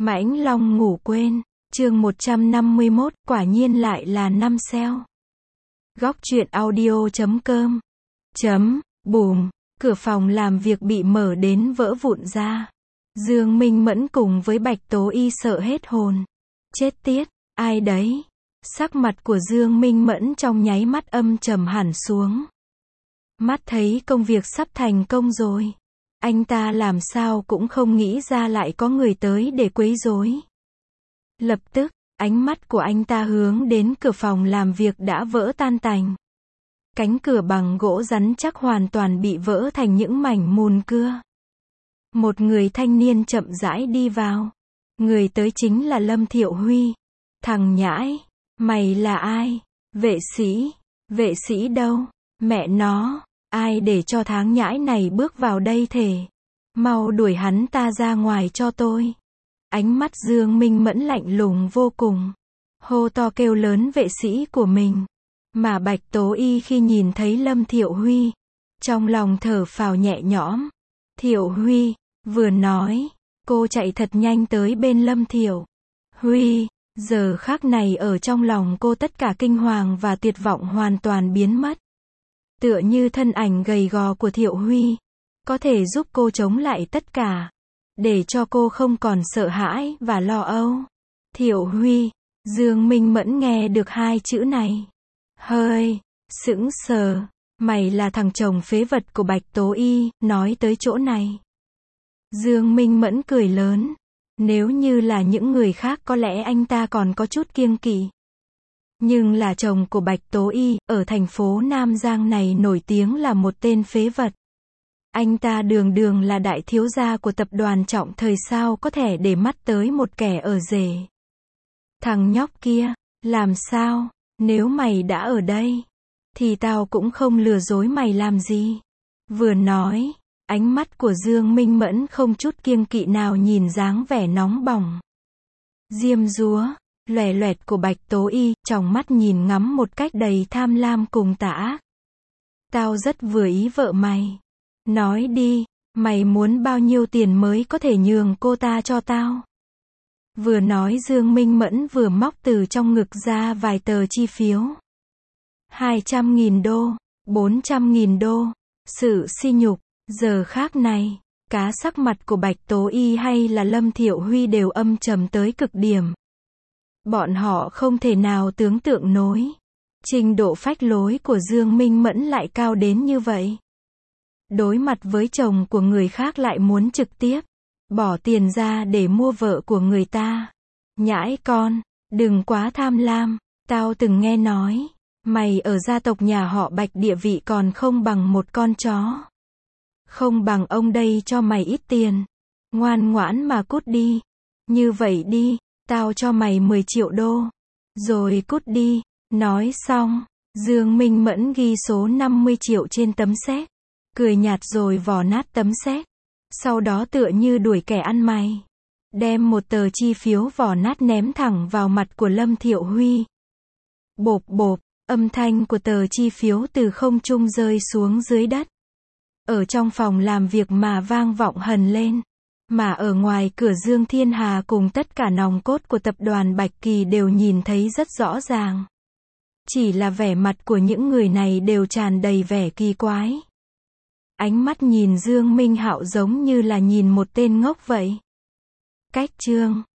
Mãnh Long ngủ quên, chương 151, quả nhiên lại là năm sale. Góc truyện audio.com Bùm, cửa phòng làm việc bị mở đến vỡ vụn ra. Dương Minh Mẫn cùng với Bạch Tố Y sợ hết hồn. Chết tiết, ai đấy? Sắc mặt của Dương Minh Mẫn trong nháy mắt âm trầm hẳn xuống. Mắt thấy công việc sắp thành công rồi. Anh ta làm sao cũng không nghĩ ra lại có người tới để quấy rối. Lập tức, ánh mắt của anh ta hướng đến cửa phòng làm việc đã vỡ tan tành. Cánh cửa bằng gỗ rắn chắc hoàn toàn bị vỡ thành những mảnh mùn cưa. Một người thanh niên chậm rãi đi vào. Người tới chính là Lâm Thiệu Huy. Thằng nhãi, mày là ai? Vệ sĩ đâu? Mẹ nó, ai để cho tháng nhãi này bước vào đây thể? Mau đuổi hắn ta ra ngoài cho tôi. Ánh mắt Dương Minh Mẫn lạnh lùng vô cùng. Hô to kêu lớn vệ sĩ của mình. Mà Bạch Tố Y khi nhìn thấy Lâm Thiệu Huy, trong lòng thở phào nhẹ nhõm. Thiệu Huy, vừa nói, cô chạy thật nhanh tới bên Lâm Thiệu Huy. Giờ khắc này ở trong lòng cô tất cả kinh hoàng và tuyệt vọng hoàn toàn biến mất. Tựa như thân ảnh gầy gò của Thiệu Huy, có thể giúp cô chống lại tất cả, để cho cô không còn sợ hãi và lo âu. Thiệu Huy, Dương Minh Mẫn nghe được hai chữ này. Hơi, sững sờ, mày là thằng chồng phế vật của Bạch Tố Y, nói tới chỗ này. Dương Minh Mẫn cười lớn. Nếu như là những người khác có lẽ anh ta còn có chút kiêng kỵ. Nhưng là chồng của Bạch Tố Y, ở thành phố Nam Giang này nổi tiếng là một tên phế vật. Anh ta đường đường là đại thiếu gia của tập đoàn Trọng Thời, sao có thể để mắt tới một kẻ ở rể. Thằng nhóc kia, làm sao, nếu mày đã ở đây, thì tao cũng không lừa dối mày làm gì. Vừa nói, ánh mắt của Dương Minh Mẫn không chút kiêng kỵ nào nhìn dáng vẻ nóng bỏng, diêm dúa, loè loẹt của Bạch Tố Y, trong mắt nhìn ngắm một cách đầy tham lam cùng tà ác. Tao rất vừa ý vợ mày. Nói đi, mày muốn bao nhiêu tiền mới có thể nhường cô ta cho tao? Vừa nói Dương Minh Mẫn vừa móc từ trong ngực ra vài tờ chi phiếu. 200.000 đô, 400.000 đô, sự sỉ nhục. Giờ khác này, cá sắc mặt của Bạch Tố Y hay là Lâm Thiệu Huy đều âm trầm tới cực điểm. Bọn họ không thể nào tưởng tượng nổi. Trình độ phách lối của Dương Minh Mẫn lại cao đến như vậy. Đối mặt với chồng của người khác lại muốn trực tiếp bỏ tiền ra để mua vợ của người ta. Nhãi con, đừng quá tham lam. Tao từng nghe nói, mày ở gia tộc nhà họ Bạch địa vị còn không bằng một con chó. Không bằng ông đây cho mày ít tiền. Ngoan ngoãn mà cút đi. Như vậy đi, tao cho mày 10 triệu đô. Rồi cút đi. Nói xong, Dương Minh Mẫn ghi số 50 triệu trên tấm séc. Cười nhạt rồi vò nát tấm séc. Sau đó tựa như đuổi kẻ ăn mày, đem một tờ chi phiếu vò nát ném thẳng vào mặt của Lâm Thiệu Huy. Bộp bộp, âm thanh của tờ chi phiếu từ không trung rơi xuống dưới đất. Ở trong phòng làm việc mà vang vọng hần lên. Mà ở ngoài cửa Dương Thiên Hà cùng tất cả nòng cốt của tập đoàn Bạch Kỳ đều nhìn thấy rất rõ ràng. Chỉ là vẻ mặt của những người này đều tràn đầy vẻ kỳ quái. Ánh mắt nhìn Dương Minh Hạo giống như là nhìn một tên ngốc vậy. Cách chương